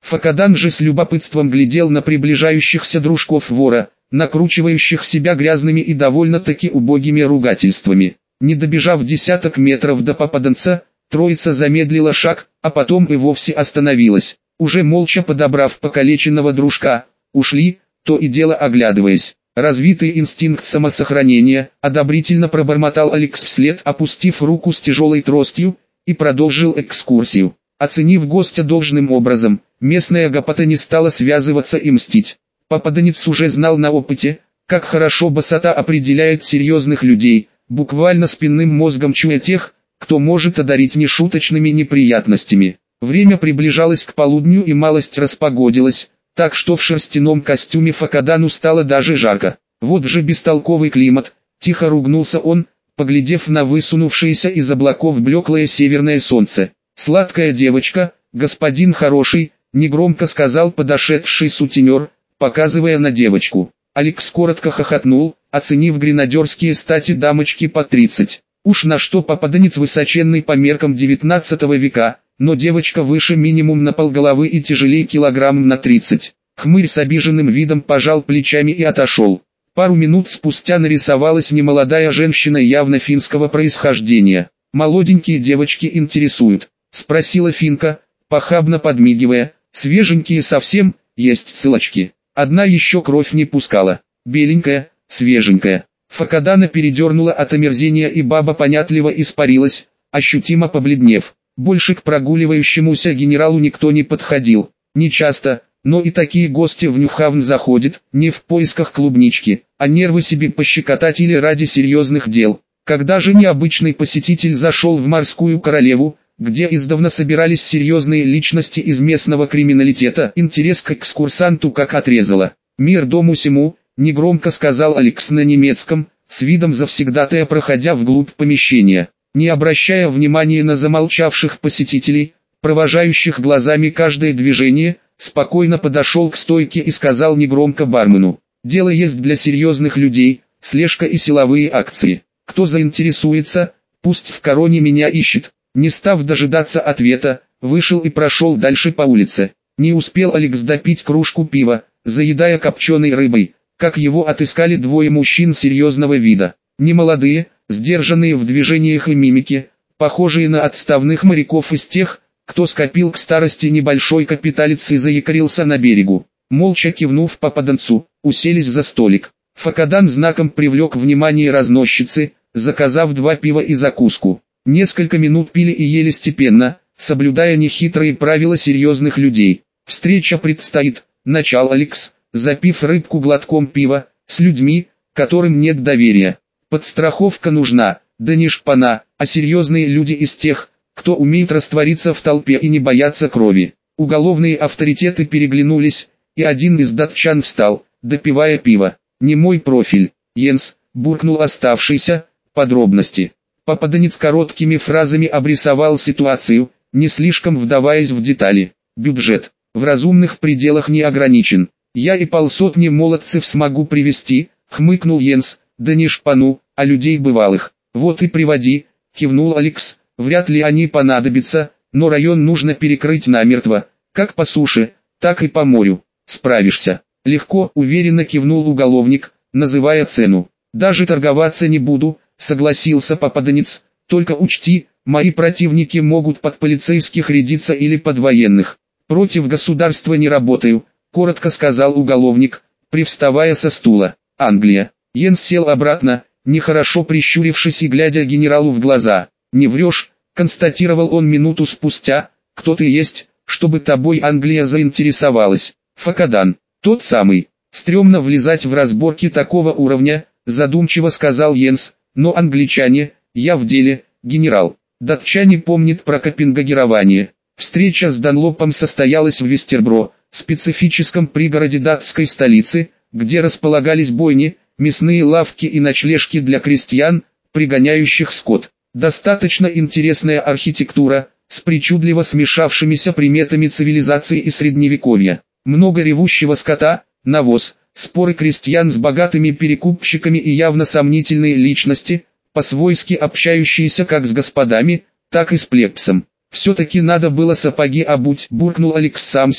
Факадан же с любопытством глядел на приближающихся дружков вора, накручивающих себя грязными и довольно-таки убогими ругательствами. Не добежав десяток метров до попаданца, троица замедлила шаг, а потом и вовсе остановилась. Уже молча подобрав покалеченного дружка, ушли, то и дело оглядываясь. Развитый инстинкт самосохранения, одобрительно пробормотал Алекс вслед, опустив руку с тяжелой тростью, и продолжил экскурсию. Оценив гостя должным образом, местная гопота не стала связываться и мстить. Попаданец уже знал на опыте, как хорошо босота определяет серьезных людей, буквально спинным мозгом чуя тех, кто может одарить нешуточными неприятностями. Время приближалось к полудню и малость распогодилась, так что в шерстяном костюме Факадану стало даже жарко. Вот же бестолковый климат, тихо ругнулся он, поглядев на высунувшееся из облаков блеклое северное солнце. «Сладкая девочка, господин хороший», — негромко сказал подошедший сутенер, показывая на девочку. Алекс коротко хохотнул, оценив гренадерские стати дамочки по 30. Уж на что попаданец высоченный по меркам 19 века, но девочка выше минимум на полголовы и тяжелее килограмм на 30. Хмырь с обиженным видом пожал плечами и отошел. Пару минут спустя нарисовалась немолодая женщина явно финского происхождения. «Молоденькие девочки интересуют?» — спросила финка, похабно подмигивая. «Свеженькие совсем, есть ссылочки. Одна еще кровь не пускала. Беленькая, свеженькая». Факадана передернула от омерзения, и баба понятливо испарилась, ощутимо побледнев. Больше к прогуливающемуся генералу никто не подходил. Не часто, но и такие гости в Нюхавн заходят, не в поисках клубнички, а нервы себе пощекотать или ради серьезных дел. Когда же необычный посетитель зашел в Морскую Королеву, где издавна собирались серьезные личности из местного криминалитета, интерес к экскурсанту как отрезало. «Мир дому сему», — негромко сказал Алекс на немецком, с видом завсегдатая проходя вглубь помещения. Не обращая внимания на замолчавших посетителей, провожающих глазами каждое движение, спокойно подошел к стойке и сказал негромко бармену: «Дело есть для серьезных людей, слежка и силовые акции. Кто заинтересуется, пусть в Короне меня ищет». Не став дожидаться ответа, вышел и прошел дальше по улице. Не успел Алекс допить кружку пива, заедая копченой рыбой, как его отыскали двое мужчин серьезного вида. Немолодые, сдержанные в движениях и мимике, похожие на отставных моряков из тех, кто скопил к старости небольшой капиталец и заякорился на берегу. Молча кивнув попаданцу, уселись за столик. Факадан знаком привлек внимание разносчицы, заказав 2 пива и закуску. Несколько минут пили и ели степенно, соблюдая нехитрые правила серьезных людей. «Встреча предстоит», — начал Алекс, запив рыбку глотком пива, «с людьми, которым нет доверия. Подстраховка нужна, да не шпана, а серьезные люди из тех, кто умеет раствориться в толпе и не бояться крови». Уголовные авторитеты переглянулись, и один из датчан встал, допивая пиво. «Не мой профиль, Йенс», — буркнул оставшийся. «Подробности». Попаданец короткими фразами обрисовал ситуацию, не слишком вдаваясь в детали. «Бюджет в разумных пределах не ограничен. Я и полсотни молодцев смогу привести», — хмыкнул Йенс. «Да не шпану, а людей бывалых». «Вот и приводи», — кивнул Алекс. «Вряд ли они понадобятся, но район нужно перекрыть намертво, как по суше, так и по морю. Справишься». «Легко», — уверенно кивнул уголовник, называя цену. «Даже торговаться не буду», — согласился попаданец. «Только учти, мои противники могут под полицейских рядиться или под военных. Против государства не работаю», — коротко сказал уголовник, привставая со стула. «Англия». Йенс сел обратно, нехорошо прищурившись и глядя генералу в глаза. «Не врешь», — констатировал он минуту спустя. «Кто ты есть, чтобы тобой Англия заинтересовалась?» «Факадан, тот самый. Стремно влезать в разборки такого уровня», — задумчиво сказал Йенс. «Но англичане, я в деле, генерал». Датчане помнят про копенгагирование. Встреча с Данлопом состоялась в Вестербро, специфическом пригороде датской столицы, где располагались бойни, мясные лавки и ночлежки для крестьян, пригоняющих скот. Достаточно интересная архитектура, с причудливо смешавшимися приметами цивилизации и средневековья. Много ревущего скота, навоз, споры крестьян с богатыми перекупщиками и явно сомнительные личности, по-свойски общающиеся как с господами, так и с плебсом. «Все-таки надо было сапоги обуть», — буркнул Алекс сам себе,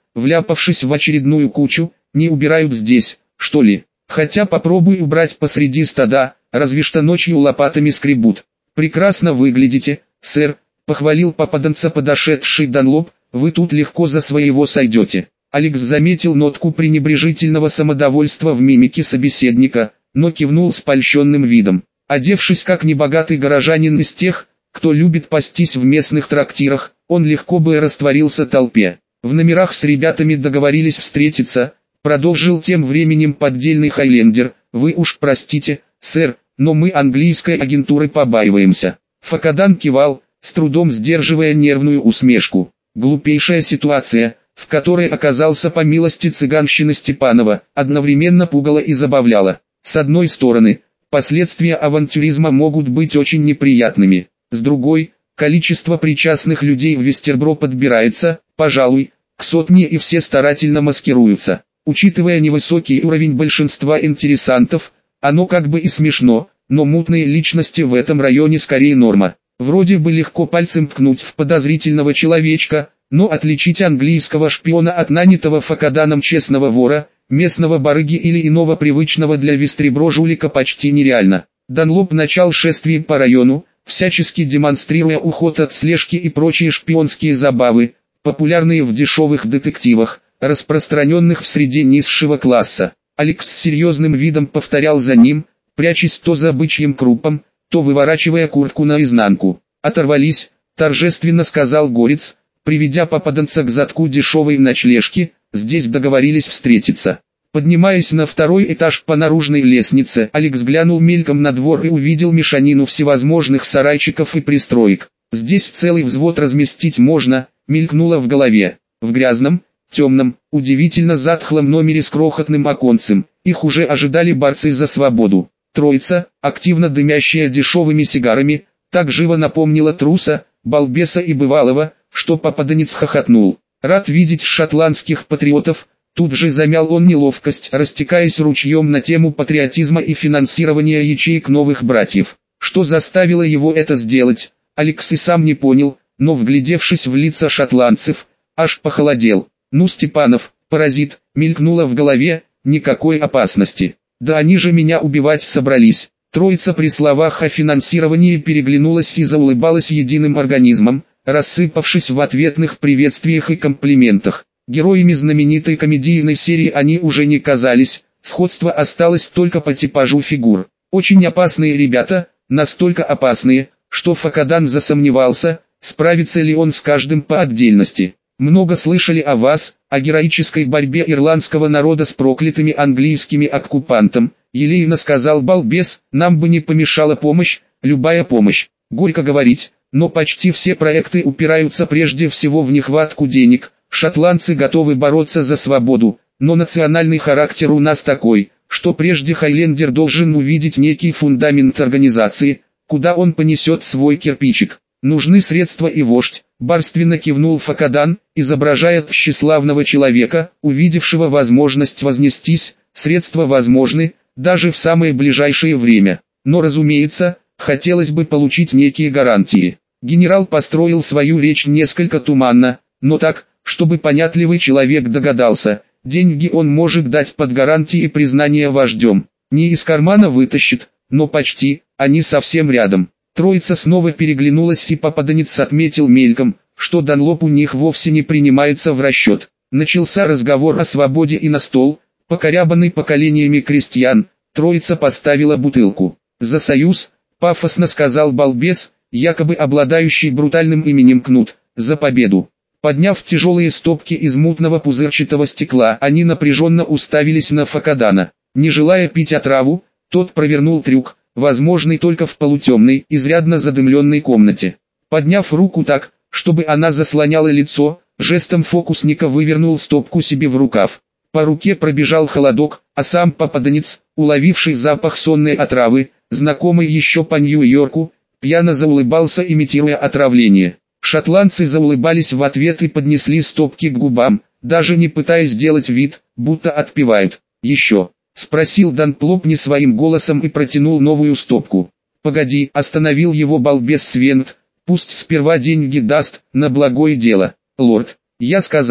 вляпавшись в очередную кучу, не убирают здесь, что ли? Хотя попробуй убрать посреди стада, разве что ночью лопатами скребут. Прекрасно выглядите, сэр, похвалил попаданца подошедший Данлоп, вы тут легко за своего сойдете. Алекс заметил нотку пренебрежительного самодовольства в мимике собеседника, но кивнул с польщенным видом. Одевшись как небогатый горожанин из тех, кто любит пастись в местных трактирах, он легко бы растворился в толпе. В номерах с ребятами договорились встретиться, продолжил тем временем поддельный хайлендер. Вы уж простите, сэр, но мы английской агентуры побаиваемся. Факадан кивал, с трудом сдерживая нервную усмешку. Глупейшая ситуация, в которой оказался по милости цыганщины Степанова, одновременно пугала и забавляла. С одной стороны, последствия авантюризма могут быть очень неприятными. С другой, количество причастных людей в Вестербро подбирается, пожалуй, к сотне, и все старательно маскируются. Учитывая невысокий уровень большинства интересантов, оно как бы и смешно, но мутные личности в этом районе скорее норма. Вроде бы легко пальцем ткнуть в подозрительного человечка, но отличить английского шпиона от нанятого Факаданом честного вора, местного барыги или иного привычного для Вестербро жулика почти нереально. Данлоп начал шествие по району, всячески демонстрируя уход от слежки и прочие шпионские забавы, популярные в дешевых детективах, распространенных в среде низшего класса. Алекс с серьезным видом повторял за ним, прячась то за бычьим крупом, то выворачивая куртку наизнанку. «Оторвались», — торжественно сказал Горец, приведя попаданца к задку дешевой ночлежки, здесь договорились встретиться. Поднимаясь на второй этаж по наружной лестнице, Алекс глянул мельком на двор и увидел мешанину всевозможных сарайчиков и пристроек. «Здесь целый взвод разместить можно», — мелькнуло в голове. В грязном, темном, удивительно затхлом номере с крохотным оконцем, их уже ожидали борцы за свободу. Троица, активно дымящая дешевыми сигарами, так живо напомнила труса, балбеса и бывалого, что попаданец хохотнул. «Рад видеть шотландских патриотов», тут же замял он неловкость, растекаясь ручьем на тему патриотизма и финансирования ячеек новых братьев. Что заставило его это сделать, Алекс и сам не понял, но вглядевшись в лица шотландцев, аж похолодел. «Ну, Степанов, паразит», мелькнуло в голове, никакой опасности. «Да они же меня убивать собрались». Троица при словах о финансировании переглянулась и заулыбалась единым организмом, рассыпавшись в ответных приветствиях и комплиментах. Героями знаменитой комедийной серии они уже не казались, сходство осталось только по типажу фигур. Очень опасные ребята, настолько опасные, что Факадан засомневался, справится ли он с каждым по отдельности. «Много слышали о вас, о героической борьбе ирландского народа с проклятыми английскими оккупантом», елейно сказал балбес. «Нам бы не помешала помощь, любая помощь. Горько говорить, но почти все проекты упираются прежде всего в нехватку денег. Шотландцы готовы бороться за свободу, но национальный характер у нас такой, что прежде Хайлендер должен увидеть некий фундамент организации, куда он понесет свой кирпичик. Нужны средства и вождь», барственно кивнул Факадан, изображая тщеславного человека, увидевшего возможность вознестись. «Средства возможны, даже в самое ближайшее время. Но, разумеется, хотелось бы получить некие гарантии». Генерал построил свою речь несколько туманно, но так, чтобы понятливый человек догадался, деньги он может дать под гарантии признания вождем. Не из кармана вытащит, но почти, они совсем рядом. Троица снова переглянулась, и попаданец отметил мельком, что Данлоп у них вовсе не принимается в расчет. Начался разговор о свободе, и на стол, покорябанный поколениями крестьян, троица поставила бутылку. «За союз», пафосно сказал балбес, якобы обладающий брутальным именем Кнут, «за победу». Подняв тяжелые стопки из мутного пузырчатого стекла, они напряженно уставились на Факадана. Не желая пить отраву, тот провернул трюк, возможный только в полутемной, изрядно задымленной комнате. Подняв руку так, чтобы она заслоняла лицо, жестом фокусника вывернул стопку себе в рукав. По руке пробежал холодок, а сам попаданец, уловивший запах сонной отравы, знакомый еще по Нью-Йорку, пьяно заулыбался, имитируя отравление. Шотландцы заулыбались в ответ и поднесли стопки к губам, даже не пытаясь сделать вид, будто отпивают. «Еще?» — спросил Данлоп не своим голосом и протянул новую стопку. «Погоди», — остановил его балбес Свент, «пусть сперва деньги даст, на благое дело». «Лорд, я сказал».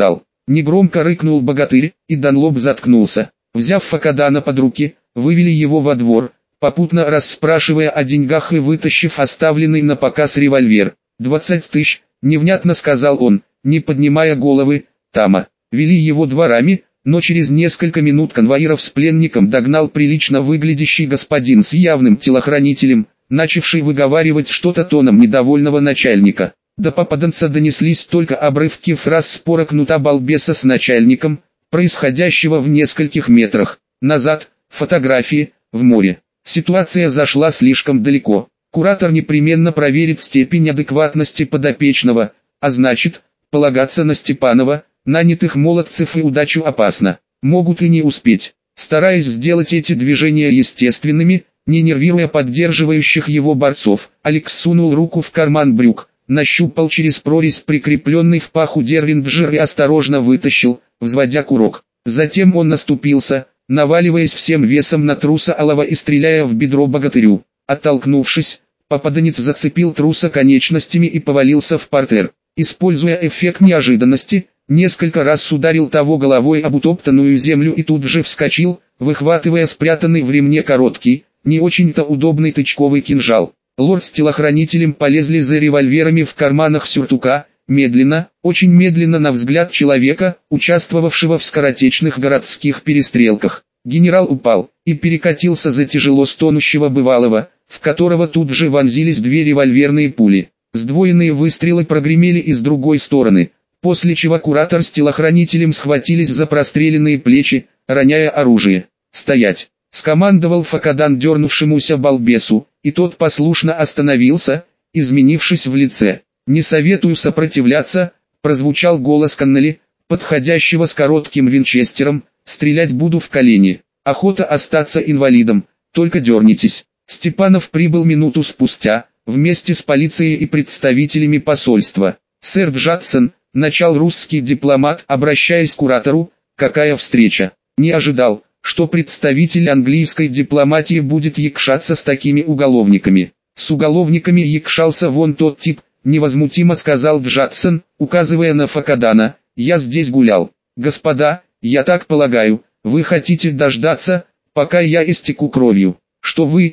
Негромко рыкнул богатырь, и Данлоп заткнулся. Взяв Факадана под руки, вывели его во двор, попутно расспрашивая о деньгах и вытащив оставленный на показ револьвер. 20 тысяч, невнятно сказал он, не поднимая головы. Тама. Вели его дворами, но через несколько минут конвоиров с пленником догнал прилично выглядящий господин с явным телохранителем, начавший выговаривать что-то тоном недовольного начальника. До попаданца донеслись только обрывки фраз спора кнута-балбеса с начальником, происходящего в нескольких метрах. Назад, фотографии, в море. Ситуация зашла слишком далеко. Куратор непременно проверит степень адекватности подопечного, а значит, полагаться на Степанова, нанятых молодцев и удачу опасно. Могут и не успеть. Стараясь сделать эти движения естественными, не нервируя поддерживающих его борцов, Алекс сунул руку в карман брюк, нащупал через прорезь прикрепленный в паху дервинджер и осторожно вытащил, взводя курок. Затем он наступился, наваливаясь всем весом на труса Алова и стреляя в бедро богатырю. Оттолкнувшись, попаданец зацепил труса конечностями и повалился в партер. Используя эффект неожиданности, несколько раз ударил того головой об утоптанную землю и тут же вскочил, выхватывая спрятанный в ремне короткий, не очень-то удобный тычковый кинжал. Лорд с телохранителем полезли за револьверами в карманах сюртука, медленно, очень медленно на взгляд человека, участвовавшего в скоротечных городских перестрелках. Генерал упал и перекатился за тяжело стонущего бывалого, в которого тут же вонзились две револьверные пули. Сдвоенные выстрелы прогремели и с другой стороны, после чего куратор с телохранителем схватились за простреленные плечи, роняя оружие. «Стоять!» — скомандовал Факадан дернувшемуся балбесу, и тот послушно остановился, изменившись в лице. «Не советую сопротивляться», — прозвучал голос Коннелли, подходящего с коротким винчестером, «стрелять буду в колени. Охота остаться инвалидом, только дернитесь». Степанов прибыл минуту спустя, вместе с полицией и представителями посольства. «Сэр Джадсон», — начал русский дипломат, обращаясь к куратору, — «какая встреча? Не ожидал, что представитель английской дипломатии будет якшаться с такими уголовниками». «С уголовниками якшался вон тот тип», — невозмутимо сказал Джадсон, указывая на Факадана, — «я здесь гулял. Господа, я так полагаю, вы хотите дождаться, пока я истеку кровью». Что вы,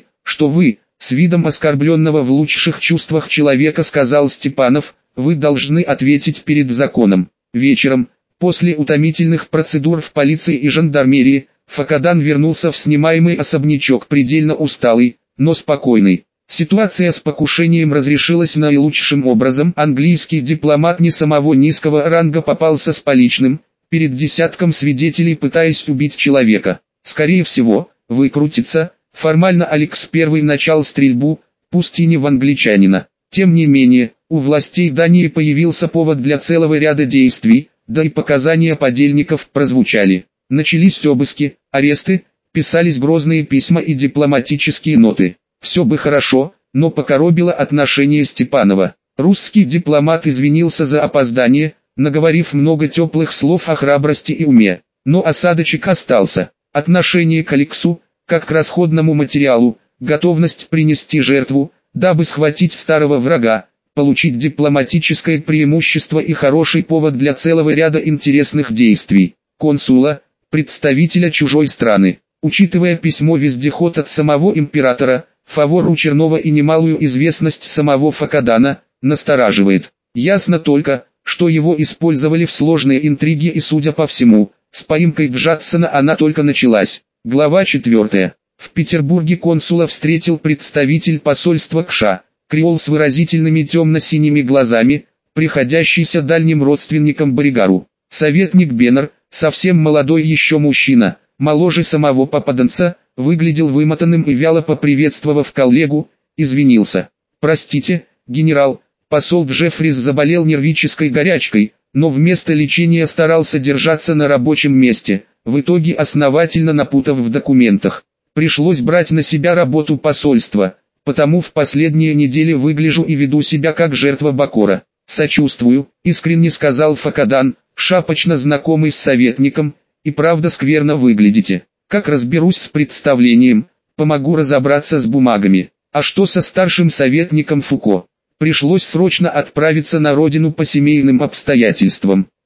с видом оскорбленного в лучших чувствах человека сказал Степанов, вы должны ответить перед законом. Вечером, после утомительных процедур в полиции и жандармерии, Факадан вернулся в снимаемый особнячок предельно усталый, но спокойный. Ситуация с покушением разрешилась наилучшим образом. Английский дипломат не самого низкого ранга попался с поличным, перед десятком свидетелей пытаясь убить человека. Скорее всего, выкрутиться. Формально Алекс первый начал стрельбу, пусть и не в англичанина. Тем не менее, у властей Дании появился повод для целого ряда действий, да и показания подельников прозвучали. Начались обыски, аресты, писались грозные письма и дипломатические ноты. Все бы хорошо, но покоробило отношение Степанова. Русский дипломат извинился за опоздание, наговорив много теплых слов о храбрости и уме. Но осадочек остался. Отношение к Алексу, как к расходному материалу, готовность принести жертву, дабы схватить старого врага, получить дипломатическое преимущество и хороший повод для целого ряда интересных действий. Консула, представителя чужой страны, учитывая письмо-вездеход от самого императора, фавор у Чернова и немалую известность самого Факадана, настораживает. Ясно только, что его использовали в сложные интриги и, судя по всему, с поимкой Джадсона она только началась. Глава 4. В Петербурге консула встретил представитель посольства КША, креол с выразительными темно-синими глазами, приходящийся дальним родственником Боригару. Советник Беннер, совсем молодой еще мужчина, моложе самого попаданца, выглядел вымотанным и вяло поприветствовав коллегу, извинился. «Простите, генерал, посол Джеффрис заболел нервической горячкой, но вместо лечения старался держаться на рабочем месте, в итоге основательно напутав в документах. Пришлось брать на себя работу посольства, потому в последние недели выгляжу и веду себя как жертва Бакора. Сочувствую», — искренне сказал Факадан, шапочно знакомый с советником, — «и правда скверно выглядите. Как разберусь с представлением, помогу разобраться с бумагами». А что со старшим советником Фуко? Пришлось срочно отправиться на родину по семейным обстоятельствам.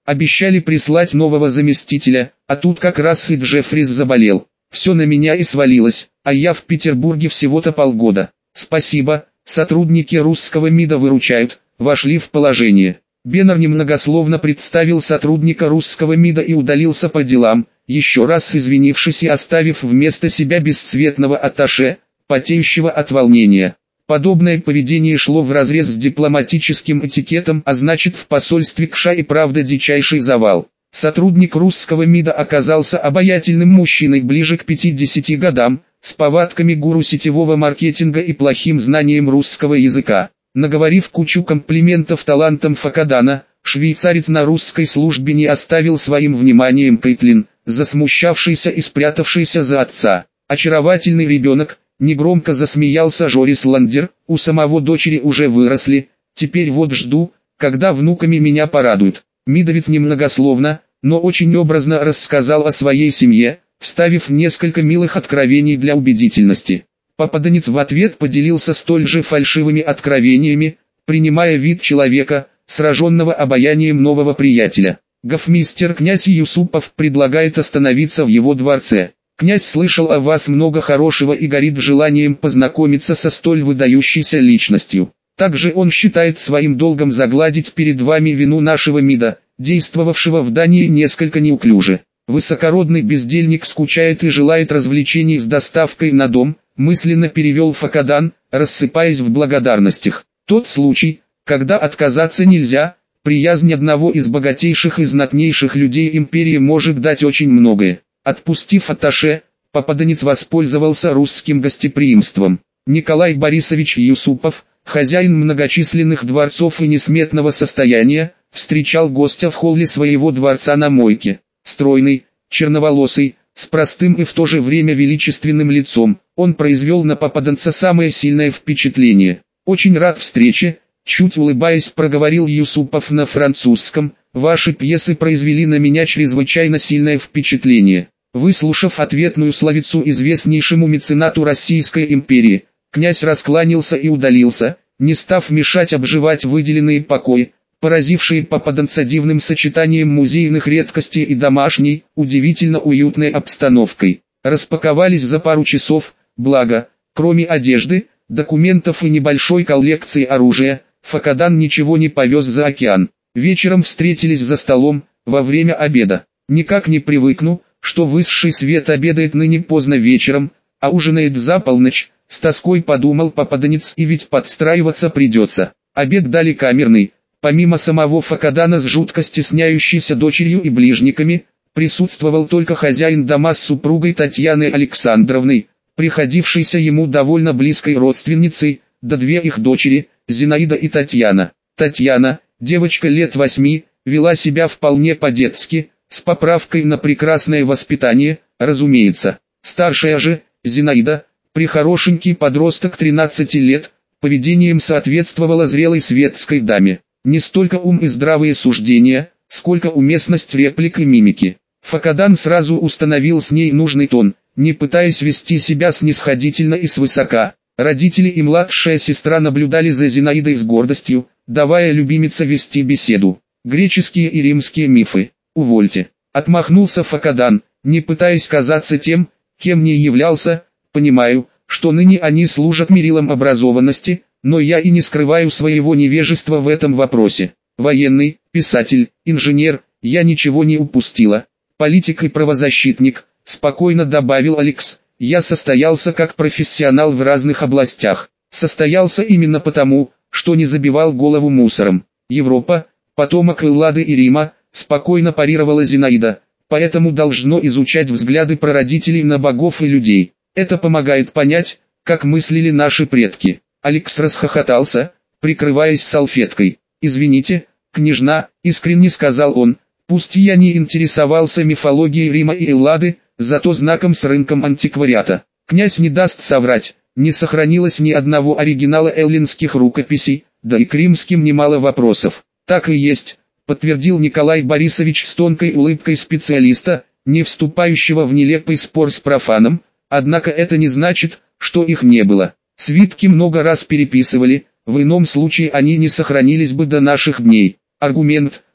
Обещали прислать нового заместителя, а тут как раз и Джеффрис заболел. Все на меня и свалилось, а я в Петербурге всего-то полгода. Спасибо, сотрудники русского МИДа выручают, вошли в положение. Беннер немногословно представил сотрудника русского МИДа и удалился по делам, еще раз извинившись и оставив вместо себя бесцветного атташе, потеющего от волнения. Подобное поведение шло вразрез с дипломатическим этикетом, а значит в посольстве Кша и правда дичайший завал. Сотрудник русского МИДа оказался обаятельным мужчиной ближе к 50 годам, с повадками гуру сетевого маркетинга и плохим знанием русского языка. Наговорив кучу комплиментов талантам Факадана, швейцарец на русской службе не оставил своим вниманием Кейтлин, засмущавшийся и спрятавшийся за отца. Очаровательный ребенок, негромко засмеялся Жорис Ландер, у самого дочери уже выросли, теперь вот жду, когда внуками меня порадуют. Мидовец немногословно, но очень образно рассказал о своей семье, вставив несколько милых откровений для убедительности. Попаданец в ответ поделился столь же фальшивыми откровениями, принимая вид человека, сраженного обаянием нового приятеля. Гофмистер князь Юсупов предлагает остановиться в его дворце. Князь слышал о вас много хорошего и горит желанием познакомиться со столь выдающейся личностью. Также он считает своим долгом загладить перед вами вину нашего МИДа, действовавшего в Дании несколько неуклюже. Высокородный бездельник скучает и желает развлечений с доставкой на дом, мысленно перевел Факадан, рассыпаясь в благодарностях. Тот случай, когда отказаться нельзя, приязнь одного из богатейших и знатнейших людей империи может дать очень многое. Отпустив атташе, попаданец воспользовался русским гостеприимством. Николай Борисович Юсупов, хозяин многочисленных дворцов и несметного состояния, встречал гостя в холле своего дворца на мойке. Стройный, черноволосый, с простым и в то же время величественным лицом, он произвел на попаданца самое сильное впечатление. «Очень рад встрече», чуть улыбаясь проговорил Юсупов на французском, «ваши пьесы произвели на меня чрезвычайно сильное впечатление». Выслушав ответную словицу известнейшему меценату Российской империи, князь раскланялся и удалился, не став мешать обживать выделенные покои, поразившие попаданца дивным сочетанием музейных редкостей и домашней, удивительно уютной обстановкой. Распаковались за пару часов, благо, кроме одежды, документов и небольшой коллекции оружия, Факадан ничего не повез за океан. Вечером встретились за столом, во время обеда. Никак не привыкну, что высший свет обедает ныне поздно вечером, а ужинает за полночь, с тоской подумал попаданец, и ведь подстраиваться придется. Обед дали камерный. Помимо самого Факадана с жутко стесняющейся дочерью и ближниками, присутствовал только хозяин дома с супругой Татьяной Александровной, приходившейся ему довольно близкой родственницей, да две их дочери, Зинаида и Татьяна. Татьяна, девочка лет 8, вела себя вполне по-детски, с поправкой на прекрасное воспитание, разумеется. Старшая же, Зинаида, прихорошенький подросток 13 лет, поведением соответствовала зрелой светской даме. Не столько ум и здравые суждения, сколько уместность реплик и мимики. Факадан сразу установил с ней нужный тон, не пытаясь вести себя снисходительно и свысока. Родители и младшая сестра наблюдали за Зинаидой с гордостью, давая любимице вести беседу. Греческие и римские мифы. Увольте. Отмахнулся Факадан, не пытаясь казаться тем, кем не являлся. Понимаю, что ныне они служат мерилом образованности, но я и не скрываю своего невежества в этом вопросе. Военный, писатель, инженер, я ничего не упустила. Политик и правозащитник, спокойно добавил Алекс. Я состоялся как профессионал в разных областях. Состоялся именно потому, что не забивал голову мусором. Европа, потомок Эллады и Рима, спокойно парировала Зинаида, поэтому должно изучать взгляды прародителей на богов и людей. Это помогает понять, как мыслили наши предки. Алекс расхохотался, прикрываясь салфеткой. «Извините, княжна», — искренне сказал он, — «пусть я не интересовался мифологией Рима и Эллады, зато знаком с рынком антиквариата. Князь не даст соврать, не сохранилось ни одного оригинала эллинских рукописей, да и к римским немало вопросов». «Так и есть», — подтвердил Николай Борисович с тонкой улыбкой специалиста, не вступающего в нелепый спор с профаном, однако это не значит, что их не было. Свитки много раз переписывали, в ином случае они не сохранились бы до наших дней. Аргумент,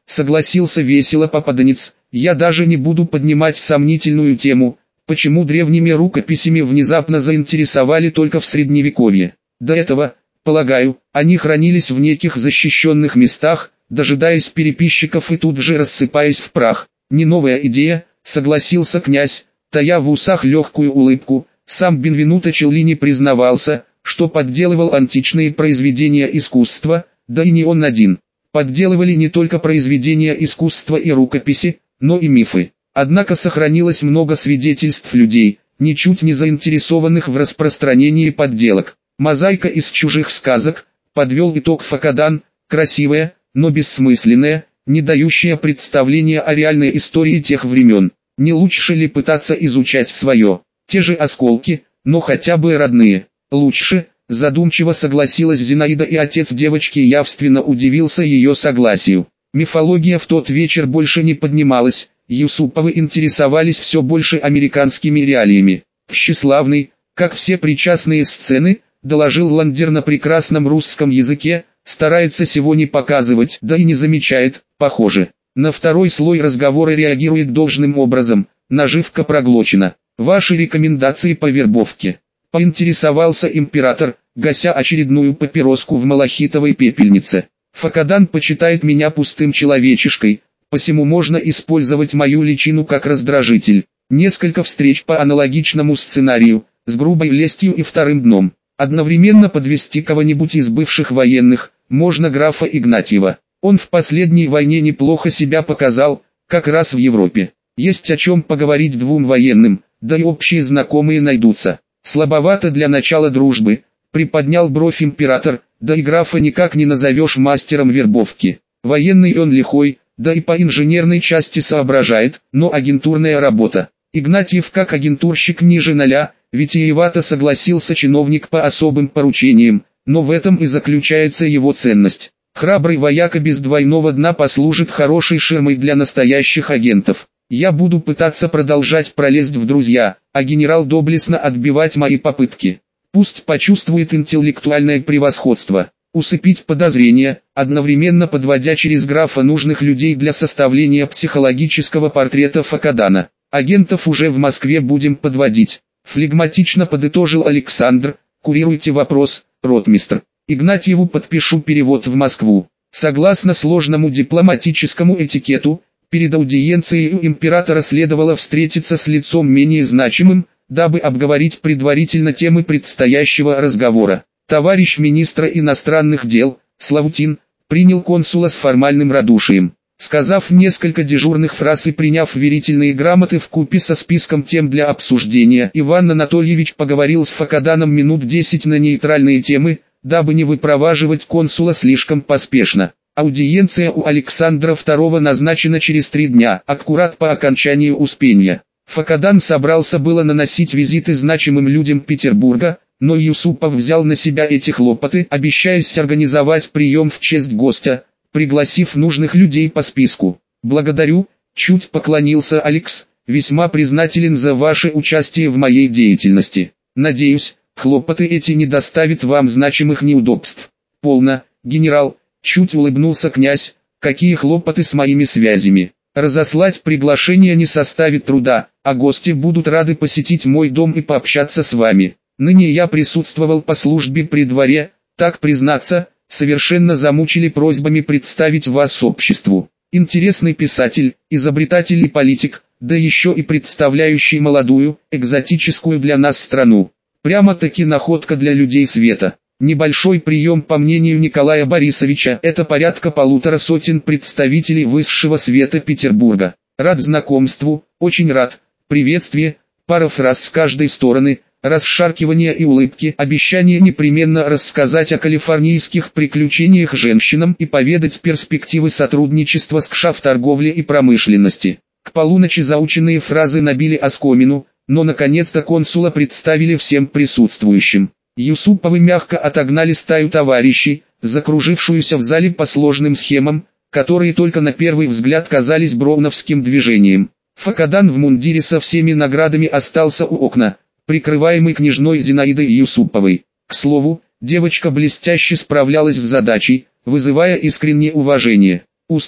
согласился весело попаданец. Я даже не буду поднимать сомнительную тему, почему древними рукописями внезапно заинтересовали только в Средневековье. До этого, полагаю, они хранились в неких защищенных местах, дожидаясь переписчиков и тут же рассыпаясь в прах. Не новая идея, согласился князь, тая в усах легкую улыбку. Сам Бенвенуто Челлини признавался, что подделывал античные произведения искусства, да и не он один. Подделывали не только произведения искусства и рукописи, но и мифы. Однако сохранилось много свидетельств людей, ничуть не заинтересованных в распространении подделок. Мозаика из чужих сказок, подвел итог Факадан, красивая, но бессмысленная, не дающая представления о реальной истории тех времен. Не лучше ли пытаться изучать свое? Те же осколки, но хотя бы родные. Лучше, задумчиво согласилась Зинаида, и отец девочки явственно удивился ее согласию. Мифология в тот вечер больше не поднималась, Юсуповы интересовались все больше американскими реалиями. Тщеславный, как все причастные сцены, доложил Ландер на прекрасном русском языке, старается сего не показывать, да и не замечает, похоже. На второй слой разговора реагирует должным образом, наживка проглочена. Ваши рекомендации по вербовке? Поинтересовался император, гася очередную папироску в малахитовой пепельнице. Факадан почитает меня пустым человечишкой, посему можно использовать мою личину как раздражитель. Несколько встреч по аналогичному сценарию, с грубой лестью и вторым дном. Одновременно подвести кого-нибудь из бывших военных, можно графа Игнатьева. Он в последней войне неплохо себя показал, как раз в Европе. Есть о чем поговорить двум военным, да и общие знакомые найдутся. Слабовато для начала дружбы, приподнял бровь император, да и графа никак не назовешь мастером вербовки. Военный он лихой, да и по инженерной части соображает, но агентурная работа. Игнатьев как агентурщик ниже 0, витиевато согласился чиновник по особым поручениям, но в этом и заключается его ценность. Храбрый вояка без двойного дна послужит хорошей ширмой для настоящих агентов. Я буду пытаться продолжать пролезть в друзья, а генерал доблестно отбивать мои попытки. Пусть почувствует интеллектуальное превосходство, усыпить подозрения, одновременно подводя через графа нужных людей для составления психологического портрета Факадана. Агентов уже в Москве будем подводить. Флегматично подытожил Александр. Курируйте вопрос, ротмистр. Игнатьеву подпишу перевод в Москву. Согласно сложному дипломатическому этикету, перед аудиенцией у императора следовало встретиться с лицом менее значимым, дабы обговорить предварительно темы предстоящего разговора. Товарищ министра иностранных дел, Славутин, принял консула с формальным радушием. Сказав несколько дежурных фраз и приняв верительные грамоты вкупе со списком тем для обсуждения, Иван Анатольевич поговорил с Факаданом минут 10 на нейтральные темы, дабы не выпроваживать консула слишком поспешно. Аудиенция у Александра II назначена через 3 дня, аккурат по окончанию Успенья. Факадан собрался было наносить визиты значимым людям Петербурга, но Юсупов взял на себя эти хлопоты, обещаясь организовать прием в честь гостя, пригласив нужных людей по списку. «Благодарю», — чуть поклонился Алекс, — «весьма признателен за ваше участие в моей деятельности. Надеюсь, хлопоты эти не доставят вам значимых неудобств». «Полно, генерал», — чуть улыбнулся князь, — «какие хлопоты с моими связями? Разослать приглашение не составит труда, а гости будут рады посетить мой дом и пообщаться с вами. Ныне я присутствовал по службе при дворе, так признаться, совершенно замучили просьбами представить вас обществу. Интересный писатель, изобретатель и политик, да еще и представляющий молодую, экзотическую для нас страну. Прямо-таки находка для людей света. Небольшой прием, по мнению Николая Борисовича, это порядка 1,5 сотен представителей высшего света Петербурга. Рад знакомству, очень рад. Приветствие, пара фраз с каждой стороны, расшаркивания и улыбки, обещание непременно рассказать о калифорнийских приключениях женщинам и поведать перспективы сотрудничества с КША в торговле и промышленности. К полуночи заученные фразы набили оскомину, но наконец-то консула представили всем присутствующим. Юсуповы мягко отогнали стаю товарищей, закружившуюся в зале по сложным схемам, которые только на первый взгляд казались броуновским движением. Факадан в мундире со всеми наградами остался у окна, прикрываемый княжной Зинаидой Юсуповой. К слову, девочка блестяще справлялась с задачей, вызывая искреннее уважение. «Устали,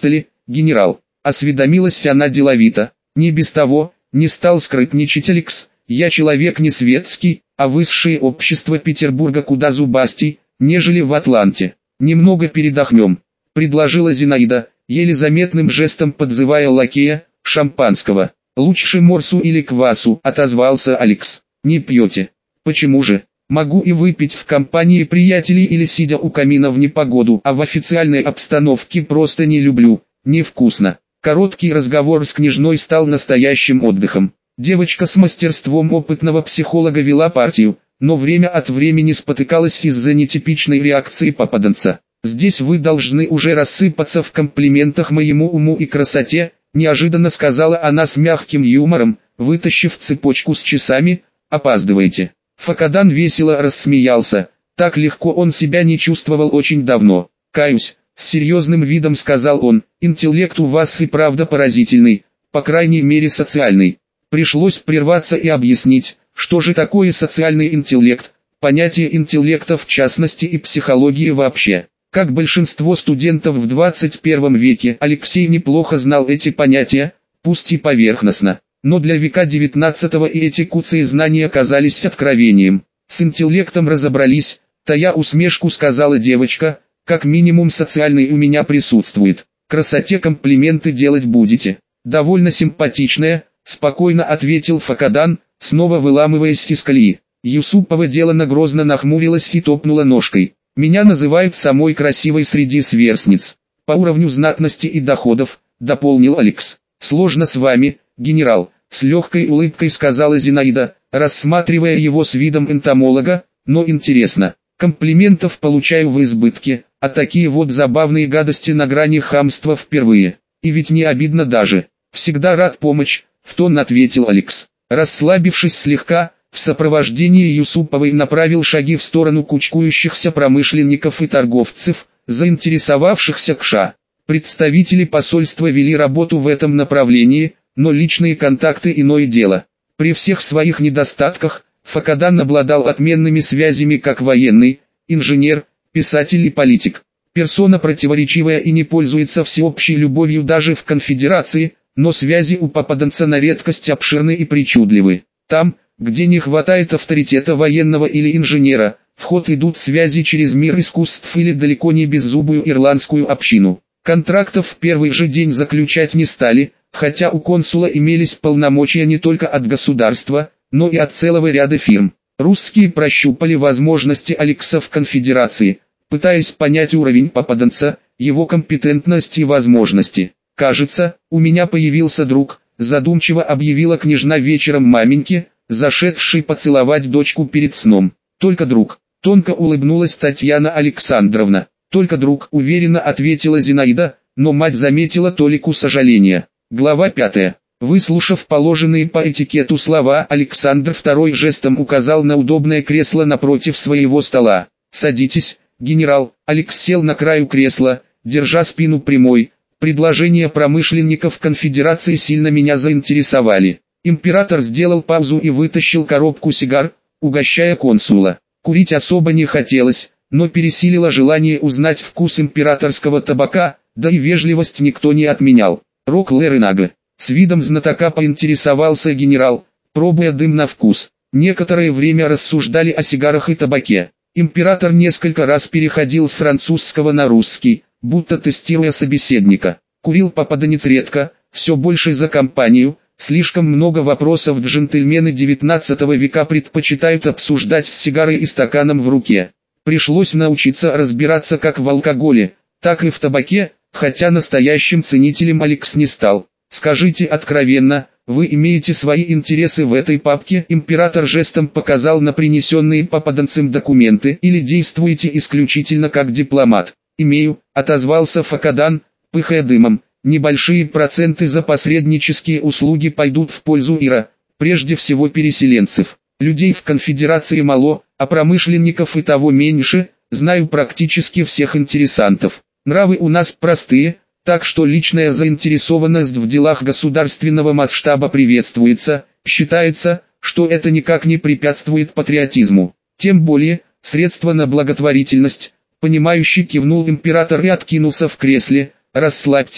генерал?» — осведомилась она деловито. «Не без того, не стал скрытничать Алекс. Я человек не светский, а высшее общество Петербурга куда зубастей, нежели в Атланте. Немного передохнем», — предложила Зинаида, еле заметным жестом подзывая лакея, шампанского. «Лучше морсу или квасу», — отозвался Алекс. «Не пьете?» «Почему же? Могу и выпить в компании приятелей или сидя у камина в непогоду, а в официальной обстановке просто не люблю, невкусно». Короткий разговор с княжной стал настоящим отдыхом. Девочка с мастерством опытного психолога вела партию, но время от времени спотыкалась из-за нетипичной реакции попаданца. «Здесь вы должны уже рассыпаться в комплиментах моему уму и красоте», неожиданно сказала она с мягким юмором, вытащив цепочку с часами. «Опаздываете». Факадан весело рассмеялся, так легко он себя не чувствовал очень давно. «Каюсь», с серьезным видом сказал он, «интеллект у вас и правда поразительный, по крайней мере социальный». Пришлось прерваться и объяснить, что же такое социальный интеллект, понятие интеллекта в частности и психологии вообще. Как большинство студентов в 21 веке, Алексей неплохо знал эти понятия, пусть и поверхностно, но для века 19 и эти куцые знания оказались откровением. «С интеллектом разобрались», тая усмешку сказала девочка, «как минимум социальный у меня присутствует. Красоте комплименты делать будете». «Довольно симпатичная», спокойно ответил Факадан, снова выламываясь из колеи. Юсупова делано грозно нахмурилась и топнула ножкой. «Меня называют самой красивой среди сверстниц. По уровню знатности и доходов», дополнил Алекс. «Сложно с вами, генерал», с легкой улыбкой сказала Зинаида, рассматривая его с видом энтомолога, «но интересно. Комплиментов получаю в избытке, а такие вот забавные гадости на грани хамства впервые. И ведь не обидно даже. Всегда рад помочь», в тон ответил Алекс. Расслабившись слегка, в сопровождении Юсуповой направил шаги в сторону кучкующихся промышленников и торговцев, заинтересовавшихся КША. Представители посольства вели работу в этом направлении, но личные контакты иное дело. При всех своих недостатках, Факадан обладал отменными связями как военный, инженер, писатель и политик. Персона противоречивая и не пользуется всеобщей любовью даже в конфедерации, но связи у попаданца на редкость обширны и причудливы. Там, где не хватает авторитета военного или инженера, в ход идут связи через мир искусств или далеко не беззубую ирландскую общину. Контрактов в первый же день заключать не стали, хотя у консула имелись полномочия не только от государства, но и от целого ряда фирм. Русские прощупали возможности Алекса в конфедерации, пытаясь понять уровень попаданца, его компетентность и возможности. «Кажется, у меня появился друг», задумчиво объявила княжна вечером маменьке, зашедшей поцеловать дочку перед сном. «Только друг», тонко улыбнулась Татьяна Александровна. «Только друг», уверенно ответила Зинаида, но мать заметила толику сожаления. Глава 5. Выслушав положенные по этикету слова, Александр II жестом указал на удобное кресло напротив своего стола. «Садитесь, генерал». Алекс сел на краю кресла, держа спину прямой. Предложения промышленников конфедерации сильно меня заинтересовали. Император сделал паузу и вытащил коробку сигар, угощая консула. Курить особо не хотелось, но пересилило желание узнать вкус императорского табака, да и вежливость никто не отменял. «Рок Леренага», с видом знатока поинтересовался генерал, пробуя дым на вкус. Некоторое время рассуждали о сигарах и табаке. Император несколько раз переходил с французского на русский, будто тестируя собеседника. Курил попаданец редко, все больше за компанию, слишком много вопросов джентльмены 19 века предпочитают обсуждать с сигарой и стаканом в руке. Пришлось научиться разбираться как в алкоголе, так и в табаке, хотя настоящим ценителем Алекс не стал. «Скажите откровенно, вы имеете свои интересы в этой папке?» Император жестом показал на принесенные попаданцем документы, «или действуете исключительно как дипломат?» «Имею», отозвался Факадан, пыхая дымом. «Небольшие проценты за посреднические услуги пойдут в пользу Ира, прежде всего переселенцев. Людей в конфедерации мало, а промышленников и того меньше, знаю практически всех интересантов. Нравы у нас простые, так что личная заинтересованность в делах государственного масштаба приветствуется, считается, что это никак не препятствует патриотизму. Тем более, средства на благотворительность». Понимающий кивнул император и откинулся в кресле. «Расслабьтесь,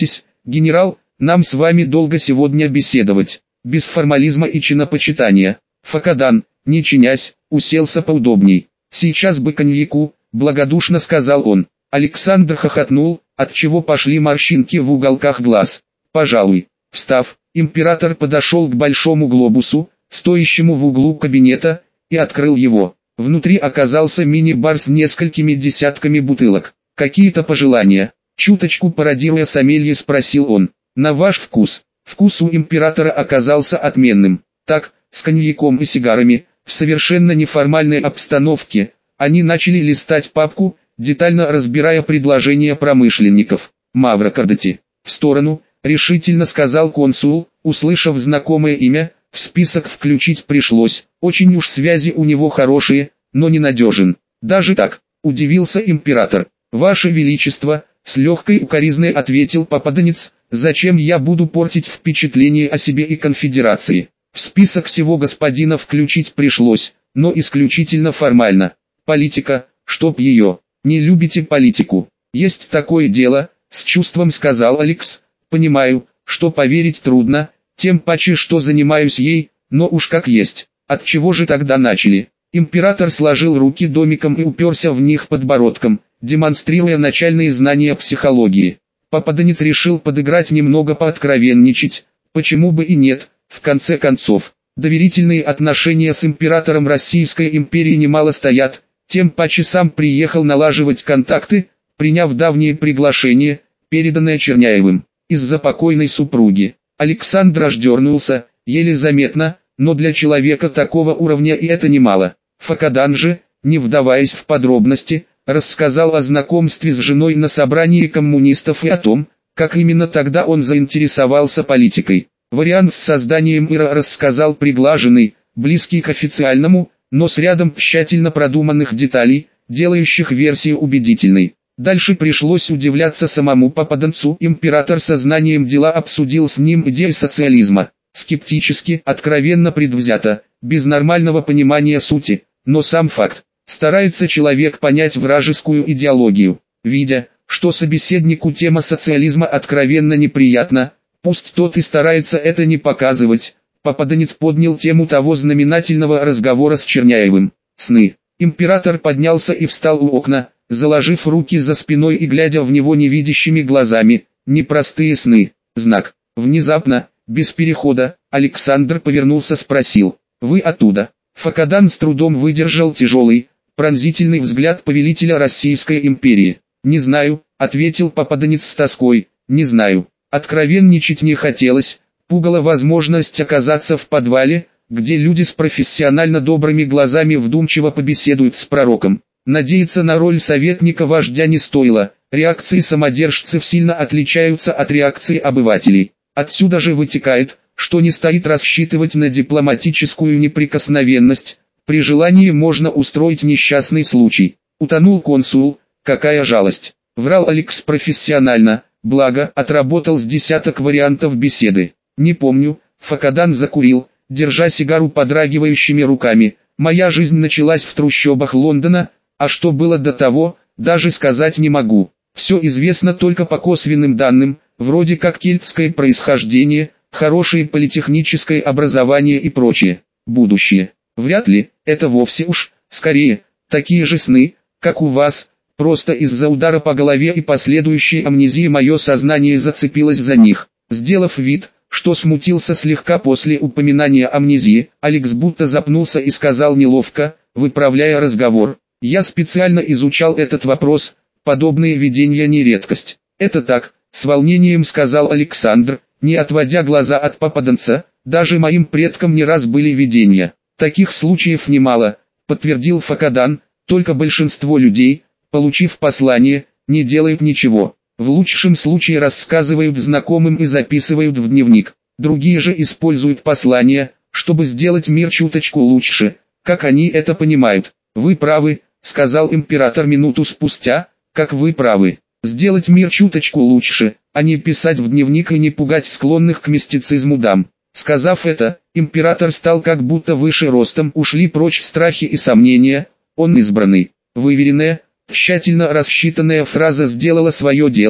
«Генерал, нам с вами долго сегодня беседовать, без формализма и чинопочитания». Факадан, не чинясь, уселся поудобней. «Сейчас бы коньяку», — благодушно сказал он. Александр хохотнул, отчего пошли морщинки в уголках глаз. «Пожалуй». Встав, император подошел к большому глобусу, стоящему в углу кабинета, и открыл его. Внутри оказался мини-бар с несколькими десятками бутылок. «Какие-то пожелания?» Чуточку пародируя сомелье, спросил он. «На ваш вкус». Вкус у императора оказался отменным. Так, с коньяком и сигарами, в совершенно неформальной обстановке, они начали листать папку, детально разбирая предложения промышленников. «Маврокордати, в сторону», — решительно сказал консул, услышав знакомое имя. В список включить пришлось, очень уж связи у него хорошие, но ненадежен. «Даже так?» — удивился император. «Ваше Величество», — с легкой укоризной ответил попаданец, «зачем я буду портить впечатление о себе и конфедерации? В список всего господина включить пришлось, но исключительно формально. Политика, чтоб ее. Не любите политику?» «Есть такое дело», — с чувством сказал Алекс. «Понимаю, что поверить трудно, тем паче, что занимаюсь ей, но уж как есть. От чего же тогда начали?» Император сложил руки домиком и уперся в них подбородком, демонстрируя начальные знания психологии. Попаданец решил подыграть, немного пооткровенничать, почему бы и нет. В конце концов, доверительные отношения с императором Российской империи немало стоят, тем паче сам приехал налаживать контакты, приняв давнее приглашение, переданное Черняевым, из-за покойной супруги. Александр аж дернулся, еле заметно, но для человека такого уровня и это немало. Факадан же, не вдаваясь в подробности, рассказал о знакомстве с женой на собрании коммунистов и о том, как именно тогда он заинтересовался политикой. Вариант с созданием ИРА рассказал приглаженный, близкий к официальному, но с рядом тщательно продуманных деталей, делающих версию убедительной. Дальше пришлось удивляться самому попаданцу. Император сознанием дела обсудил с ним идею социализма. Скептически, откровенно предвзято, без нормального понимания сути, но сам факт. Старается человек понять вражескую идеологию, видя, что собеседнику тема социализма откровенно неприятна, пусть тот и старается это не показывать. Попаданец поднял тему того знаменательного разговора с Черняевым. Сны. Император поднялся и встал у окна, заложив руки за спиной и глядя в него невидящими глазами. Непростые сны. Знак. Внезапно, без перехода, Александр повернулся, спросил: «Вы оттуда?» Факадан с трудом выдержал тяжелый, пронзительный взгляд повелителя Российской империи. «Не знаю», — ответил попаданец с тоской, — «не знаю». Откровенничать не хотелось, пугала возможность оказаться в подвале, где люди с профессионально добрыми глазами вдумчиво побеседуют с пророком. Надеяться на роль советника вождя не стоило, реакции самодержцев сильно отличаются от реакции обывателей. Отсюда же вытекает, что не стоит рассчитывать на дипломатическую неприкосновенность, при желании можно устроить несчастный случай. Утонул консул, какая жалость. Врал Алекс профессионально, благо отработал с десяток вариантов беседы. Не помню. Факадан закурил, держа сигару подрагивающими руками. Моя жизнь началась в трущобах Лондона, а что было до того, даже сказать не могу. Все известно только по косвенным данным, вроде как кельтское происхождение, хорошее политехническое образование и прочее. Будущее. Вряд ли, это вовсе уж, скорее, такие же сны, как у вас, просто из-за удара по голове и последующей амнезии мое сознание зацепилось за них. Сделав вид, что смутился слегка после упоминания амнезии, Алекс будто запнулся и сказал неловко, выправляя разговор: «Я специально изучал этот вопрос, подобные видения не редкость». «Это так», — с волнением сказал Александр, не отводя глаза от попаданца, «даже моим предкам не раз были видения». «Таких случаев немало», — подтвердил Факадан, «только большинство людей, получив послание, не делают ничего. В лучшем случае рассказывают знакомым и записывают в дневник. Другие же используют послание, чтобы сделать мир чуточку лучше, как они это понимают». «Вы правы», — сказал император минуту спустя, — «как вы правы. Сделать мир чуточку лучше, а не писать в дневник и не пугать склонных к мистицизму дам». Сказав это, император стал как будто выше ростом, ушли прочь страхи и сомнения, он избранный. Выверенная, тщательно рассчитанная фраза сделала свое дело,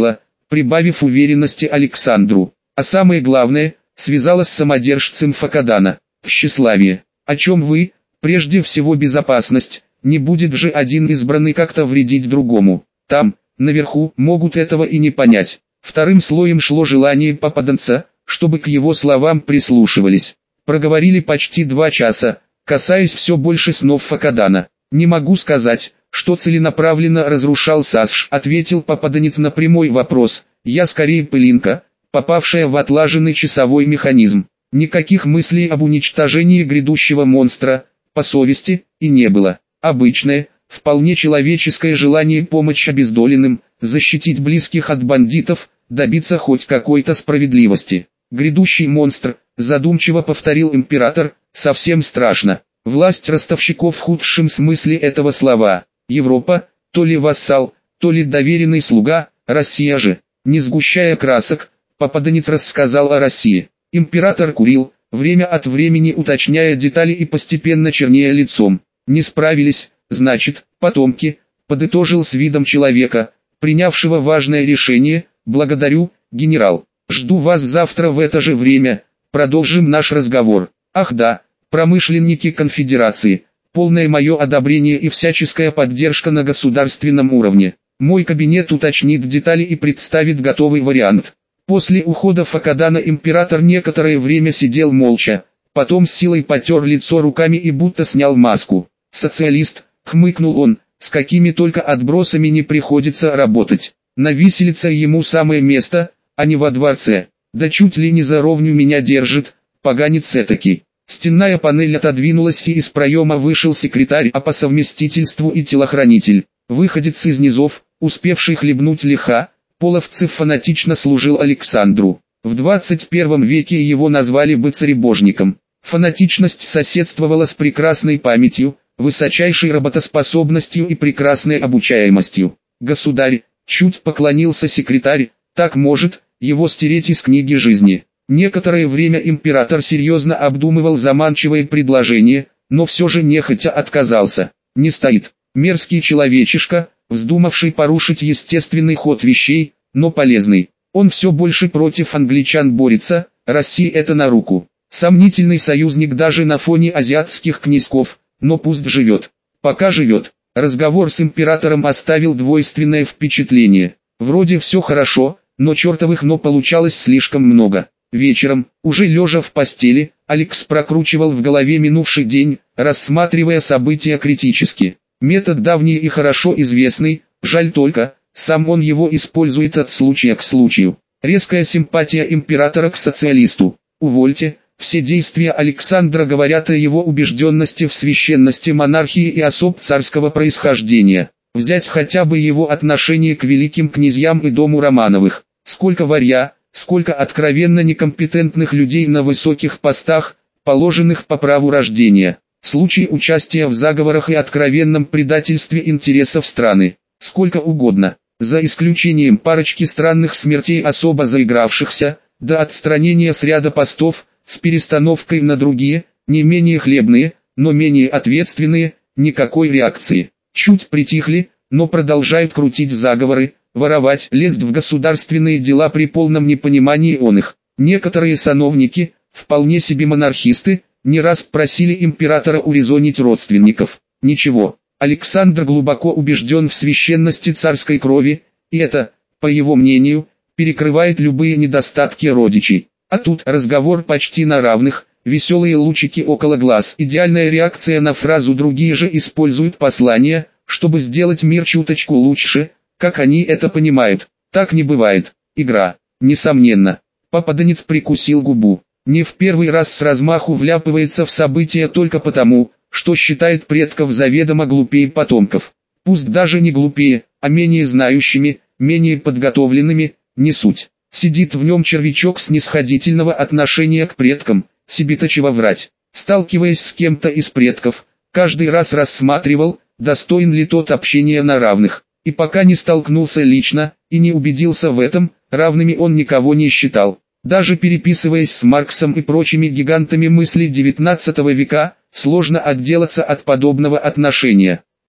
прибавив уверенности Александру. А самое главное, связала с самодержцем Факадана. Тщеславие. О чем вы? Прежде всего безопасность. Не будет же один избранный как-то вредить другому. Там, наверху, могут этого и не понять. Вторым слоем шло желание попаданца, чтобы к его словам прислушивались. Проговорили почти 2 часа, касаясь все больше снов Факадана. «Не могу сказать, что целенаправленно разрушал САСШ», ответил попаданец на прямой вопрос. «Я скорее пылинка, попавшая в отлаженный часовой механизм. Никаких мыслей об уничтожении грядущего монстра, по совести, и не было. Обычное, вполне человеческое желание помочь обездоленным, защитить близких от бандитов, добиться хоть какой-то справедливости. Грядущий монстр», задумчиво повторил император, «совсем страшно. Власть ростовщиков в худшем смысле этого слова. Европа, то ли вассал, то ли доверенный слуга, Россия же». Не сгущая красок, попаданец рассказал о России. Император курил, время от времени уточняя детали и постепенно чернея лицом. «Не справились, значит, потомки», подытожил с видом человека, принявшего важное решение. «Благодарю, генерал. Жду вас завтра в это же время, продолжим наш разговор. Ах да, промышленники конфедерации, полное мое одобрение и всяческая поддержка на государственном уровне. Мой кабинет уточнит детали и представит готовый вариант». После ухода Факадана император некоторое время сидел молча, потом с силой потер лицо руками и будто снял маску. «Социалист», хмыкнул он, «с какими только отбросами не приходится работать. На виселице ему самое место, а не во дворце. Да чуть ли не за ровню меня держит, поганец этакий». Стенная панель отодвинулась, и из проема вышел секретарь, а по совместительству и телохранитель. Выходец из низов, успевший хлебнуть лиха, Половцев фанатично служил Александру. В 21 веке его назвали бы царебожником. Фанатичность соседствовала с прекрасной памятью, высочайшей работоспособностью и прекрасной обучаемостью. «Государь», чуть поклонился секретарь, «так может, его стереть из книги жизни». Некоторое время император серьезно обдумывал заманчивое предложение, но все же нехотя отказался. «Не стоит. Мерзкий человечишка, вздумавший порушить естественный ход вещей, но полезный. Он все больше против англичан борется, России это на руку. Сомнительный союзник даже на фоне азиатских князьков, но пусть живет. Пока живет». Разговор с императором оставил двойственное впечатление. Вроде все хорошо, но чертовых «но» получалось слишком много. Вечером, уже лежа в постели, Алекс прокручивал в голове минувший день, рассматривая события критически. Метод давний и хорошо известный, жаль только, сам он его использует от случая к случаю. Резкая симпатия императора к социалисту. Увольте, все действия Александра говорят о его убежденности в священности монархии и особ царского происхождения. Взять хотя бы его отношение к великим князьям и дому Романовых. Сколько варья, сколько откровенно некомпетентных людей на высоких постах, положенных по праву рождения. Случаи участия в заговорах и откровенном предательстве интересов страны. Сколько угодно, за исключением парочки странных смертей особо заигравшихся, до отстранения с ряда постов, с перестановкой на другие, не менее хлебные, но менее ответственные, никакой реакции. Чуть притихли, но продолжают крутить заговоры, воровать, лезть в государственные дела при полном непонимании он их. Некоторые сановники, вполне себе монархисты, не раз просили императора урезонить родственников. Ничего, Александр глубоко убежден в священности царской крови, и это, по его мнению, перекрывает любые недостатки родичей. А тут разговор почти на равных, веселые лучики около глаз. Идеальная реакция на фразу «другие же используют послание, чтобы сделать мир чуточку лучше», как они это понимают. Так не бывает. Игра, несомненно. Попаданец прикусил губу. Не в первый раз с размаху вляпывается в события только потому, что считает предков заведомо глупее потомков. Пусть даже не глупее, а менее знающими, менее подготовленными, не суть. Сидит в нем червячок снисходительного отношения к предкам, себе-то чего врать. Сталкиваясь с кем-то из предков, каждый раз рассматривал, достоин ли тот общения на равных. И пока не столкнулся лично, и не убедился в этом, равными он никого не считал. Даже переписываясь с Марксом и прочими гигантами мысли XIX века, сложно отделаться от подобного отношения.